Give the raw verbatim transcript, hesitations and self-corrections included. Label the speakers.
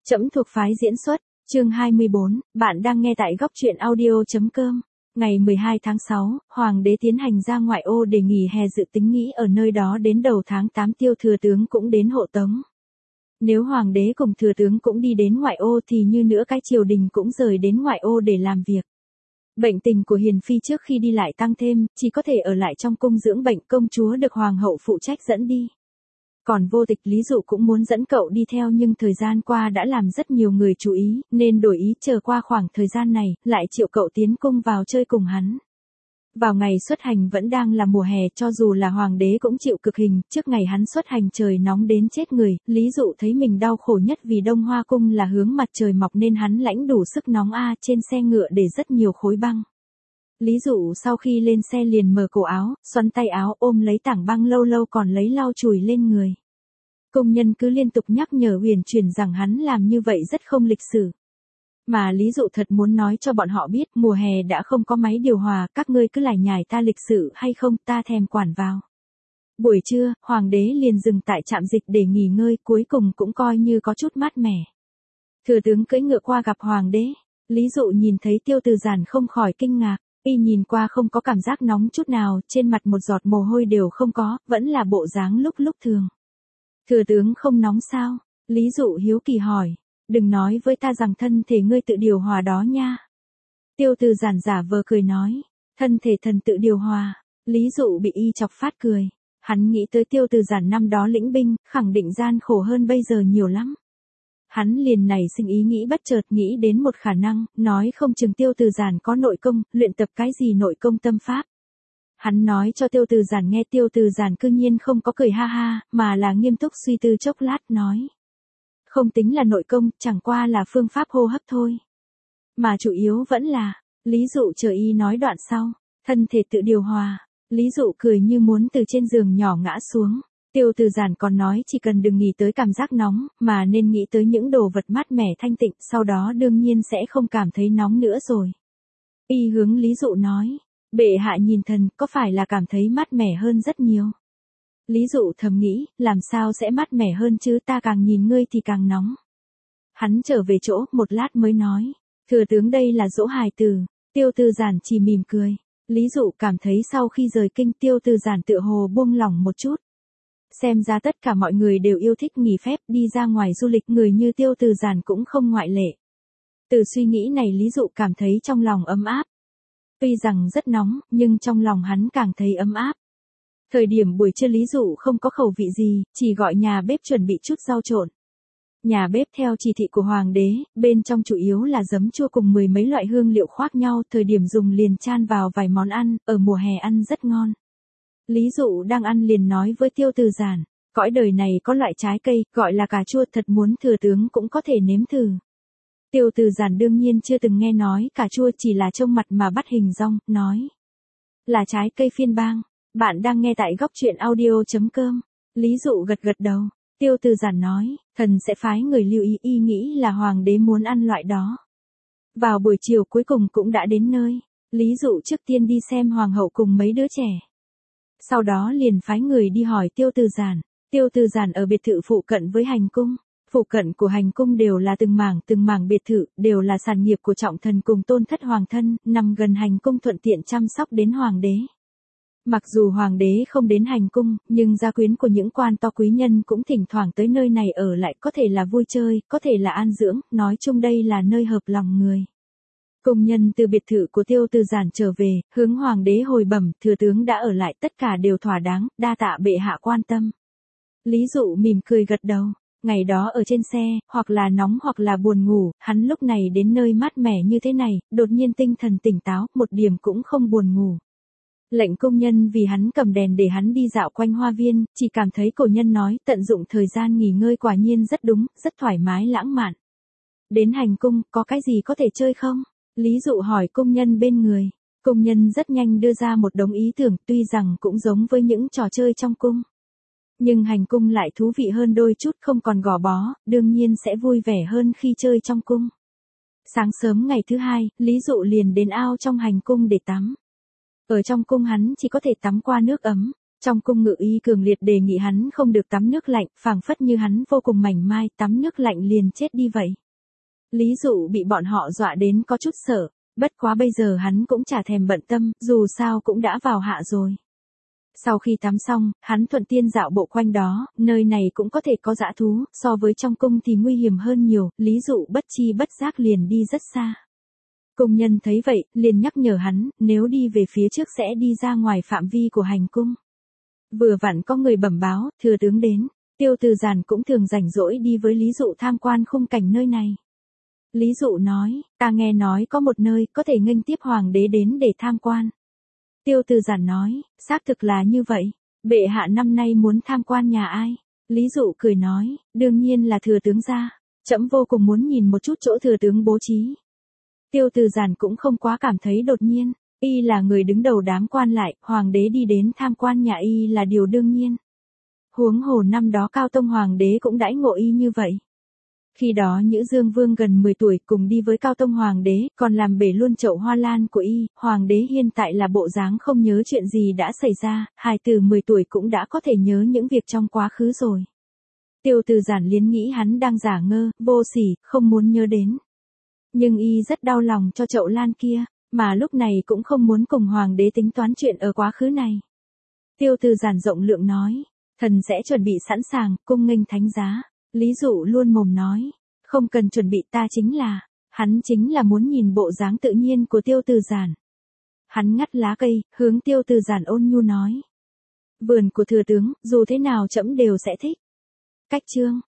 Speaker 1: Trẫm thuộc phái diễn xuất, chương hai mươi bốn, bạn đang nghe tại góc truyện audio.com. Ngày mười hai tháng sáu, Hoàng đế tiến hành ra ngoại ô để nghỉ hè dự tính nghĩ ở nơi đó đến đầu tháng tám Tiêu thừa tướng cũng đến hộ tống. Nếu Hoàng đế cùng thừa tướng cũng đi đến ngoại ô thì như nữa cái triều đình cũng rời đến ngoại ô để làm việc. Bệnh tình của Hiền Phi trước khi đi lại tăng thêm, chỉ có thể ở lại trong cung dưỡng bệnh, công chúa được Hoàng hậu phụ trách dẫn đi. Còn Vô Tịch Lý Dụ cũng muốn dẫn cậu đi theo nhưng thời gian qua đã làm rất nhiều người chú ý, nên đổi ý chờ qua khoảng thời gian này, lại triệu cậu tiến cung vào chơi cùng hắn. Vào ngày xuất hành vẫn đang là mùa hè, cho dù là Hoàng đế cũng chịu cực hình, trước ngày hắn xuất hành trời nóng đến chết người, Lý Dụ thấy mình đau khổ nhất vì Đông Hoa Cung là hướng mặt trời mọc nên hắn lãnh đủ sức nóng a trên xe ngựa để rất nhiều khối băng. Lý Dụ sau khi lên xe liền mở cổ áo, xoắn tay áo ôm lấy tảng băng lâu lâu còn lấy lau chùi lên người. Công nhân cứ liên tục nhắc nhở huyền truyền rằng hắn làm như vậy rất không lịch sự. Mà Lý Dụ thật muốn nói cho bọn họ biết mùa hè đã không có máy điều hòa, các ngươi cứ lải nhải ta lịch sự hay không ta thèm quản vào. Buổi trưa, Hoàng đế liền dừng tại trạm dịch để nghỉ ngơi, cuối cùng cũng coi như có chút mát mẻ. Thừa tướng cưỡi ngựa qua gặp Hoàng đế, Lý Dụ nhìn thấy Tiêu Từ Giản không khỏi kinh ngạc. Y nhìn qua không có cảm giác nóng chút nào, trên mặt một giọt mồ hôi đều không có, vẫn là bộ dáng lúc lúc thường. Thừa tướng không nóng sao? Lý Dụ hiếu kỳ hỏi. Đừng nói với ta rằng thân thể ngươi tự điều hòa đó nha. Tiêu Từ Giản giả vờ cười nói. Thân thể thần tự điều hòa. Lý Dụ bị y chọc phát cười. Hắn nghĩ tới Tiêu Từ Giản năm đó lĩnh binh, khẳng định gian khổ hơn bây giờ nhiều lắm. Hắn liền nảy sinh ý nghĩ bất chợt nghĩ đến một khả năng, nói không chừng Tiêu Từ Giản có nội công, luyện tập cái gì nội công tâm pháp. Hắn nói cho Tiêu Từ Giản nghe, Tiêu Từ Giản cư nhiên không có cười ha ha, mà là nghiêm túc suy tư chốc lát nói. Không tính là nội công, chẳng qua là phương pháp hô hấp thôi. Mà chủ yếu vẫn là, Lý Dụ chờ y nói đoạn sau, thân thể tự điều hòa. Lý Dụ cười như muốn từ trên giường nhỏ ngã xuống. Tiêu Từ Giản còn nói chỉ cần đừng nghĩ tới cảm giác nóng, mà nên nghĩ tới những đồ vật mát mẻ thanh tịnh, sau đó đương nhiên sẽ không cảm thấy nóng nữa rồi. Y hướng Lý Dụ nói, bệ hạ nhìn thần, có phải là cảm thấy mát mẻ hơn rất nhiều? Lý Dụ thầm nghĩ, làm sao sẽ mát mẻ hơn chứ, ta càng nhìn ngươi thì càng nóng. Hắn trở về chỗ, một lát mới nói, thừa tướng đây là dỗ hài tử. Tiêu Từ Giản chỉ mỉm cười. Lý Dụ cảm thấy sau khi rời kinh, Tiêu Từ Giản tựa hồ buông lỏng một chút. Xem ra tất cả mọi người đều yêu thích nghỉ phép đi ra ngoài du lịch, người như Tiêu Từ Giản cũng không ngoại lệ. Từ suy nghĩ này Lý Dụ cảm thấy trong lòng ấm áp. Tuy rằng rất nóng, nhưng trong lòng hắn càng thấy ấm áp. Thời điểm buổi trưa Lý Dụ không có khẩu vị gì, chỉ gọi nhà bếp chuẩn bị chút rau trộn. Nhà bếp theo chỉ thị của Hoàng đế, bên trong chủ yếu là giấm chua cùng mười mấy loại hương liệu khoác nhau, thời điểm dùng liền chan vào vài món ăn, ở mùa hè ăn rất ngon. Lý Dụ đang ăn liền nói với Tiêu Từ Giản, cõi đời này có loại trái cây, gọi là cà chua, thật muốn thừa tướng cũng có thể nếm thử. Tiêu Từ Giản đương nhiên chưa từng nghe nói cà chua, chỉ là trông mặt mà bắt hình dong, nói. Là trái cây phiên bang, bạn đang nghe tại góc truyện audio.com. Lý Dụ gật gật đầu, Tiêu Từ Giản nói, thần sẽ phái người lưu ý, y nghĩ là Hoàng đế muốn ăn loại đó. Vào buổi chiều cuối cùng cũng đã đến nơi, Lý Dụ trước tiên đi xem Hoàng hậu cùng mấy đứa trẻ. Sau đó liền phái người đi hỏi Tiêu Từ Giản. Tiêu Từ Giản ở biệt thự phụ cận với hành cung. Phụ cận của hành cung đều là từng mảng từng mảng biệt thự, đều là sản nghiệp của trọng thần cùng tôn thất hoàng thân, nằm gần hành cung thuận tiện chăm sóc đến hoàng đế. Mặc dù hoàng đế không đến hành cung, nhưng gia quyến của những quan to quý nhân cũng thỉnh thoảng tới nơi này ở lại, có thể là vui chơi, có thể là an dưỡng, nói chung đây là nơi hợp lòng người. Công nhân từ biệt thự của Tiêu Từ Giản trở về, hướng Hoàng đế hồi bẩm, thừa tướng đã ở lại, tất cả đều thỏa đáng, đa tạ bệ hạ quan tâm. Lý Dụ mỉm cười gật đầu, ngày đó ở trên xe, hoặc là nóng hoặc là buồn ngủ, hắn lúc này đến nơi mát mẻ như thế này, đột nhiên tinh thần tỉnh táo, một điểm cũng không buồn ngủ. Lệnh công nhân vì hắn cầm đèn để hắn đi dạo quanh hoa viên, chỉ cảm thấy cổ nhân nói, tận dụng thời gian nghỉ ngơi quả nhiên rất đúng, rất thoải mái lãng mạn. Đến hành cung, có cái gì có thể chơi không? Lý Dụ hỏi công nhân bên người. Công nhân rất nhanh đưa ra một đống ý tưởng, tuy rằng cũng giống với những trò chơi trong cung. Nhưng hành cung lại thú vị hơn đôi chút, không còn gò bó, đương nhiên sẽ vui vẻ hơn khi chơi trong cung. Sáng sớm ngày thứ hai, Lý Dụ liền đến ao trong hành cung để tắm. Ở trong cung hắn chỉ có thể tắm qua nước ấm. Trong cung ngự y cường liệt đề nghị hắn không được tắm nước lạnh, phảng phất như hắn vô cùng mảnh mai, tắm nước lạnh liền chết đi vậy. Lý Dụ bị bọn họ dọa đến có chút sợ, bất quá bây giờ hắn cũng chả thèm bận tâm, dù sao cũng đã vào hạ rồi. Sau khi tắm xong, hắn thuận tiên dạo bộ quanh đó, nơi này cũng có thể có dã thú, so với trong cung thì nguy hiểm hơn nhiều, Lý Dụ bất chi bất giác liền đi rất xa. Cung nhân thấy vậy, liền nhắc nhở hắn, nếu đi về phía trước sẽ đi ra ngoài phạm vi của hành cung. Vừa vặn có người bẩm báo, thừa tướng đến, Tiêu Từ Giản cũng thường rảnh rỗi đi với Lý Dụ tham quan khung cảnh nơi này. Lý Dụ nói, ta nghe nói có một nơi có thể nghênh tiếp hoàng đế đến để tham quan. Tiêu Từ Giản nói, xác thực là như vậy, bệ hạ năm nay muốn tham quan nhà ai? Lý Dụ cười nói, đương nhiên là thừa tướng gia, trẫm vô cùng muốn nhìn một chút chỗ thừa tướng bố trí. Tiêu Từ Giản cũng không quá cảm thấy đột nhiên, y là người đứng đầu đám quan lại, hoàng đế đi đến tham quan nhà y là điều đương nhiên. Huống hồ năm đó Cao Tông hoàng đế cũng đãi ngộ y như vậy. Khi đó Nhữ Dương Vương gần mười tuổi cùng đi với Cao Tông hoàng đế, còn làm bể luôn chậu hoa lan của y, hoàng đế hiện tại là bộ dáng không nhớ chuyện gì đã xảy ra, hài tử mười tuổi cũng đã có thể nhớ những việc trong quá khứ rồi. Tiêu Từ Giản liến nghĩ hắn đang giả ngơ, vô sỉ, không muốn nhớ đến. Nhưng y rất đau lòng cho chậu lan kia, mà lúc này cũng không muốn cùng hoàng đế tính toán chuyện ở quá khứ này. Tiêu Từ Giản rộng lượng nói, thần sẽ chuẩn bị sẵn sàng, cung nghênh thánh giá. Lý Dụ luôn mồm nói, không cần chuẩn bị, ta chính là, hắn chính là muốn nhìn bộ dáng tự nhiên của Tiêu Từ Giản. Hắn ngắt lá cây, hướng Tiêu Từ Giản ôn nhu nói, vườn của thừa tướng, dù thế nào trẫm đều sẽ thích. Cách chương